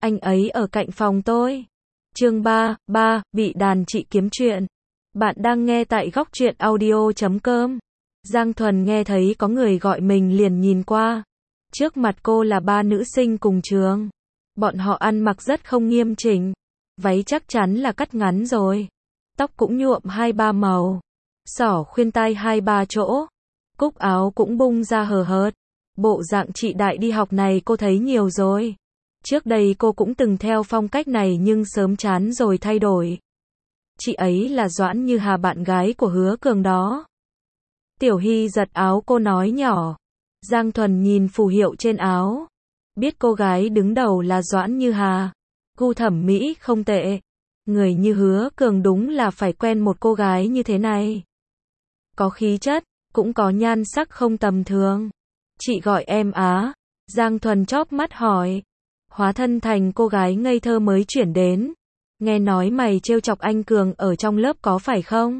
Anh ấy ở cạnh phòng tôi. Chương 3, bị đàn chị kiếm chuyện. Bạn đang nghe tại góc truyện audio.com. Giang Thuần nghe thấy có người gọi mình liền nhìn qua. Trước mặt cô là ba nữ sinh cùng trường. Bọn họ ăn mặc rất không nghiêm chỉnh. Váy chắc chắn là cắt ngắn rồi. Tóc cũng nhuộm 2-3 màu. Xỏ khuyên tai 2-3 chỗ. Cúc áo cũng bung ra hờ hợt. Bộ dạng chị đại đi học này cô thấy nhiều rồi. Trước đây cô cũng từng theo phong cách này nhưng sớm chán rồi thay đổi. Chị ấy là Doãn Như Hà, bạn gái của Hứa Cường đó. Tiểu Hy giật áo cô nói nhỏ. Giang Thuần nhìn phù hiệu trên áo. Biết cô gái đứng đầu là Doãn Như Hà. Gu thẩm mỹ không tệ. Người như Hứa Cường đúng là phải quen một cô gái như thế này. Có khí chất, cũng có nhan sắc không tầm thường. Chị gọi em á. Giang Thuần chóp mắt hỏi. Hóa thân thành cô gái ngây thơ mới chuyển đến. Nghe nói mày trêu chọc anh Cường ở trong lớp có phải không?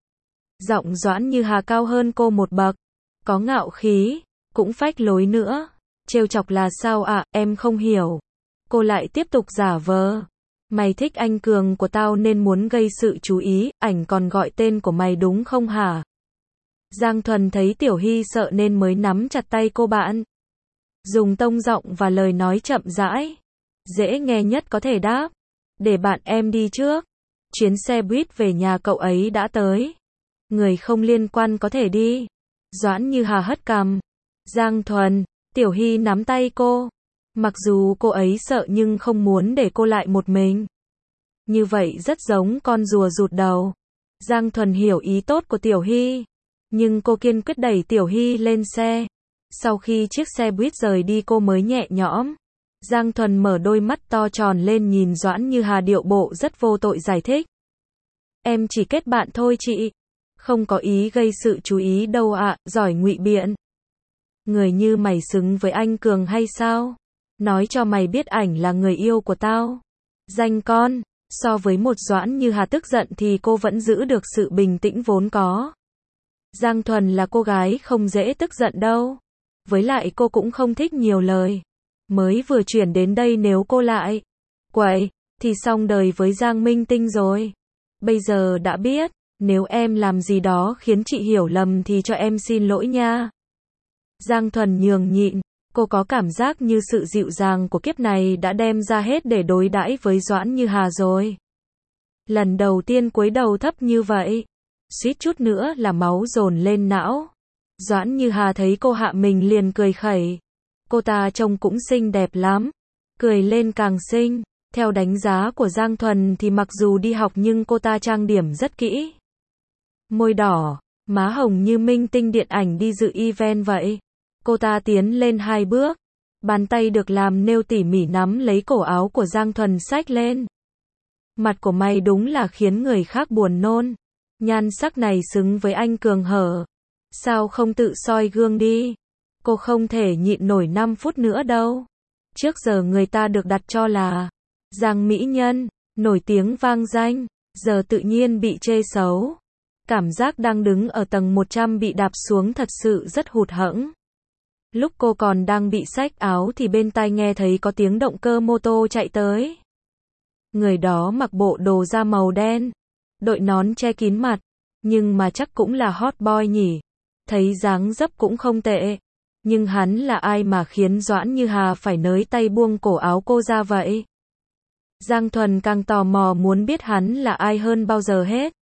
Giọng Doãn Như Hà cao hơn cô một bậc. Có ngạo khí, cũng phách lối nữa. Trêu chọc là sao ạ, em không hiểu. Cô lại tiếp tục giả vờ. Mày thích anh Cường của tao nên muốn gây sự chú ý, ảnh còn gọi tên của mày đúng không hả? Giang Thuần thấy Tiểu Hy sợ nên mới nắm chặt tay cô bạn. Dùng tông giọng và lời nói chậm rãi. Dễ nghe nhất có thể đáp. Để bạn em đi trước. Chuyến xe buýt về nhà cậu ấy đã tới. Người không liên quan có thể đi. Doãn Như Hà hất cằm. Giang Thuần, Tiểu Hy nắm tay cô. Mặc dù cô ấy sợ nhưng không muốn để cô lại một mình. Như vậy rất giống con rùa rụt đầu. Giang Thuần hiểu ý tốt của Tiểu Hy. Nhưng cô kiên quyết đẩy Tiểu Hy lên xe. Sau khi chiếc xe buýt rời đi cô mới nhẹ nhõm. Giang Thuần mở đôi mắt to tròn lên nhìn Doãn Như Hà điệu bộ rất vô tội giải thích. Em chỉ kết bạn thôi chị. Không có ý gây sự chú ý đâu ạ, giỏi ngụy biện. Người như mày xứng với anh Cường hay sao? Nói cho mày biết ảnh là người yêu của tao. Danh con, so với một Doãn Như Hà tức giận thì cô vẫn giữ được sự bình tĩnh vốn có. Giang Thuần là cô gái không dễ tức giận đâu. Với lại cô cũng không thích nhiều lời. Mới vừa chuyển đến đây nếu cô lại quậy, thì xong đời với Giang Minh Tinh rồi. Bây giờ đã biết, nếu em làm gì đó khiến chị hiểu lầm thì cho em xin lỗi nha. Giang Thuần nhường nhịn, cô có cảm giác như sự dịu dàng của kiếp này đã đem ra hết để đối đãi với Doãn Như Hà rồi. Lần đầu tiên cúi đầu thấp như vậy, suýt chút nữa là máu dồn lên não. Doãn Như Hà thấy cô hạ mình liền cười khẩy. Cô ta trông cũng xinh đẹp lắm. Cười lên càng xinh. Theo đánh giá của Giang Thuần thì mặc dù đi học nhưng cô ta trang điểm rất kỹ. Môi đỏ, má hồng như minh tinh điện ảnh đi dự event vậy. Cô ta tiến lên 2 bước. Bàn tay được làm nêu tỉ mỉ nắm lấy cổ áo của Giang Thuần xách lên. Mặt của mày đúng là khiến người khác buồn nôn. Nhan sắc này xứng với anh Cường hở. Sao không tự soi gương đi? Cô không thể nhịn nổi 5 phút nữa đâu. Trước giờ người ta được đặt cho là Giang mỹ nhân, nổi tiếng vang danh, giờ tự nhiên bị chê xấu. Cảm giác đang đứng ở tầng 100 bị đạp xuống thật sự rất hụt hẫng. Lúc cô còn đang bị xách áo thì bên tai nghe thấy có tiếng động cơ mô tô chạy tới. Người đó mặc bộ đồ da màu đen, đội nón che kín mặt, nhưng mà chắc cũng là hot boy nhỉ. Thấy dáng dấp cũng không tệ. Nhưng hắn là ai mà khiến Doãn Như Hà phải nới tay buông cổ áo cô ra vậy? Giang Thuần càng tò mò muốn biết hắn là ai hơn bao giờ hết.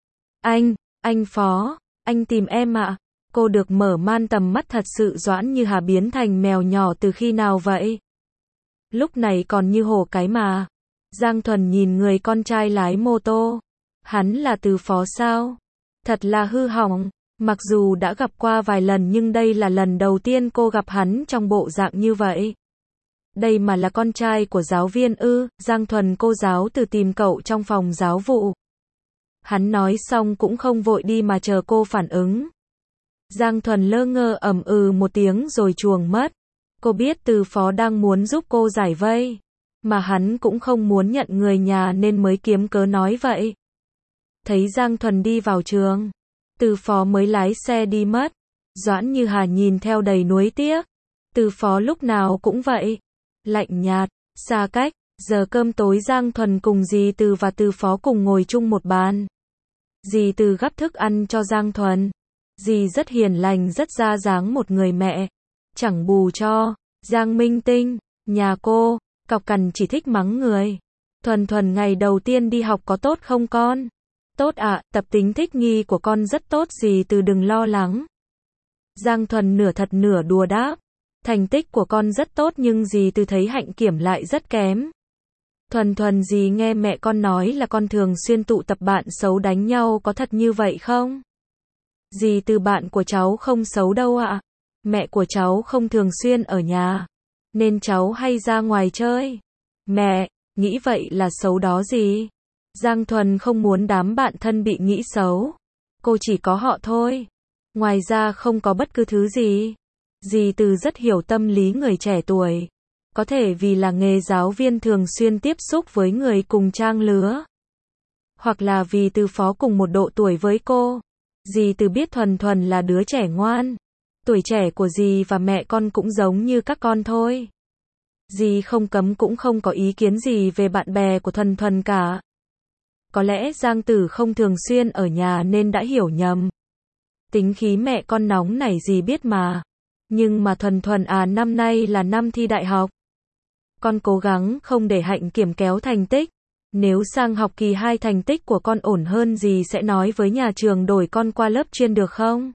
Anh Phó, anh tìm em ạ. Cô được mở man tầm mắt thật sự. Doãn Như Hà biến thành mèo nhỏ từ khi nào vậy? Lúc này còn như hổ cái mà. Giang Thuần nhìn người con trai lái mô tô. Hắn là Từ Phó sao? Thật là hư hỏng. Mặc dù đã gặp qua vài lần nhưng đây là lần đầu tiên cô gặp hắn trong bộ dạng như vậy. Đây mà là con trai của giáo viên ư? Giang Thuần, cô giáo Từ tìm cậu trong phòng giáo vụ. Hắn nói xong cũng không vội đi mà chờ cô phản ứng. Giang Thuần lơ ngơ một tiếng rồi chuồng mất. Cô biết Từ Phó đang muốn giúp cô giải vây. Mà hắn cũng không muốn nhận người nhà nên mới kiếm cớ nói vậy. Thấy Giang Thuần đi vào trường, Từ Phó mới lái xe đi mất. Doãn Như Hà nhìn theo đầy nuối tiếc. Từ Phó lúc nào cũng vậy. Lạnh nhạt, xa cách, Giờ cơm tối Giang Thuần cùng dì Từ và Từ Phó cùng ngồi chung một bàn. Dì Từ gắp thức ăn cho Giang Thuần. Dì rất hiền lành, rất ra dáng một người mẹ. Chẳng bù cho. Giang Minh Tinh, nhà cô, cọc cằn chỉ thích mắng người. Thuần Thuần ngày đầu tiên đi học có tốt không con? Tốt ạ, tập tính thích nghi của con rất tốt, dì Từ đừng lo lắng. Giang Thuần nửa thật nửa đùa đáp. Thành tích của con rất tốt nhưng dì Từ thấy hạnh kiểm lại rất kém. Thuần Thuần, dì nghe mẹ con nói là con thường xuyên tụ tập bạn xấu đánh nhau, có thật như vậy không? Dì Từ, bạn của cháu không xấu đâu ạ. Mẹ của cháu không thường xuyên ở nhà, nên cháu hay ra ngoài chơi. Mẹ, nghĩ vậy là xấu đó gì? Giang Thuần không muốn đám bạn thân bị nghĩ xấu. Cô chỉ có họ thôi. Ngoài ra không có bất cứ thứ gì. Dì Từ rất hiểu tâm lý người trẻ tuổi. Có thể vì là nghề giáo viên thường xuyên tiếp xúc với người cùng trang lứa. Hoặc là vì Từ Phó cùng một độ tuổi với cô. Dì Từ biết Thuần Thuần là đứa trẻ ngoan. Tuổi trẻ của dì và mẹ con cũng giống như các con thôi. Dì không cấm cũng không có ý kiến gì về bạn bè của Thuần Thuần cả. Có lẽ Giang Tử không thường xuyên ở nhà nên đã hiểu nhầm. Tính khí mẹ con nóng nảy dì biết mà. Nhưng mà Thuần Thuần năm nay là năm thi đại học. Con cố gắng không để hạnh kiểm kéo thành tích. Nếu sang học kỳ 2 thành tích của con ổn hơn, dì sẽ nói với nhà trường đổi con qua lớp chuyên được không?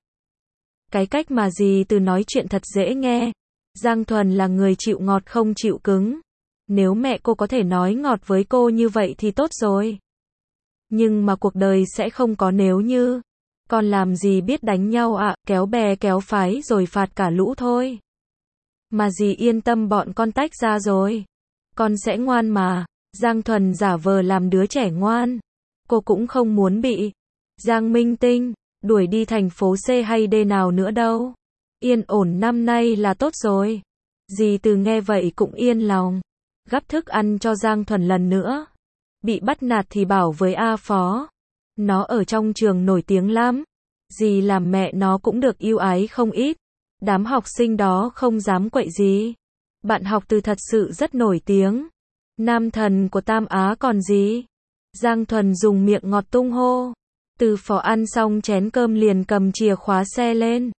Cái cách mà dì Từ nói chuyện thật dễ nghe. Giang Thuần là người chịu ngọt không chịu cứng. Nếu mẹ cô có thể nói ngọt với cô như vậy thì tốt rồi. Nhưng mà cuộc đời sẽ không có nếu như. Con làm gì biết đánh nhau ạ, kéo bè kéo phái rồi phạt cả lũ thôi. Mà dì yên tâm, bọn con tách ra rồi. Con sẽ ngoan mà. Giang Thuần giả vờ làm đứa trẻ ngoan. Cô cũng không muốn bị Giang Minh Tinh đuổi đi thành phố C hay D nào nữa đâu. Yên ổn năm nay là tốt rồi. Dì Từ nghe vậy cũng yên lòng. Gắp thức ăn cho Giang Thuần lần nữa. Bị bắt nạt thì bảo với A Phó. Nó ở trong trường nổi tiếng lắm. Dì làm mẹ nó cũng được yêu ái không ít. Đám học sinh đó không dám quậy gì. Bạn học Từ thật sự rất nổi tiếng. Nam thần của Tam Á còn gì. Giang Thuần dùng miệng ngọt tung hô. Từ Phó ăn xong chén cơm liền cầm chìa khóa xe lên.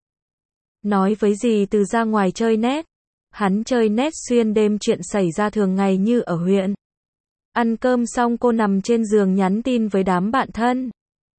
Nói với dì Từ ra ngoài chơi net. Hắn chơi net xuyên đêm, chuyện xảy ra thường ngày như ở huyện. Ăn cơm xong cô nằm trên giường nhắn tin với đám bạn thân.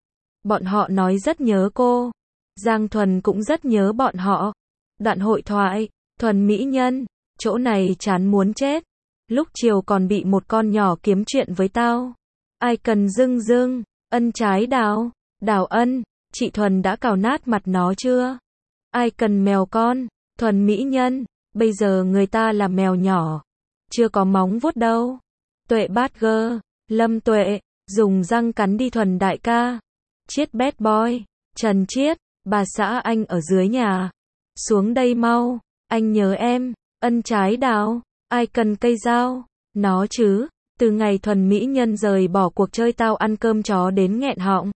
Bọn họ nói rất nhớ cô. Giang Thuần cũng rất nhớ bọn họ. Đoạn hội thoại. Thuần mỹ nhân, chỗ này chán muốn chết. Lúc chiều còn bị một con nhỏ kiếm chuyện với tao. Ai cần dưng dưng, ân trái đào. Đào ân, chị Thuần đã cào nát mặt nó chưa? Ai cần mèo con, Thuần mỹ nhân, bây giờ người ta là mèo nhỏ. Chưa có móng vuốt đâu. Tuệ bát gơ, Lâm Tuệ, dùng răng cắn đi Thuần đại ca. Chiết bad boy, Trần Chiết, bà xã anh ở dưới nhà. Xuống đây mau, anh nhớ em, ân trái đào, ai cần cây dao, nó chứ, từ ngày Thuần mỹ nhân rời bỏ cuộc chơi tao ăn cơm chó đến nghẹn họng.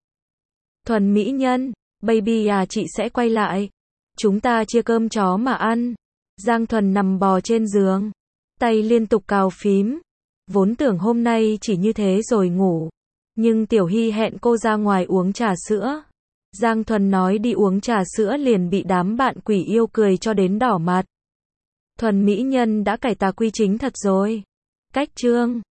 Thuần mỹ nhân, baby chị sẽ quay lại. Chúng ta chia cơm chó mà ăn. Giang Thuần nằm bò trên giường, tay liên tục cào phím. Vốn tưởng hôm nay chỉ như thế rồi ngủ. Nhưng Tiểu Hy hẹn cô ra ngoài uống trà sữa. Giang Thuần nói đi uống trà sữa liền bị đám bạn quỷ yêu cười cho đến đỏ mặt. Thuần mỹ nhân đã cải tà quy chính thật rồi. Cách chương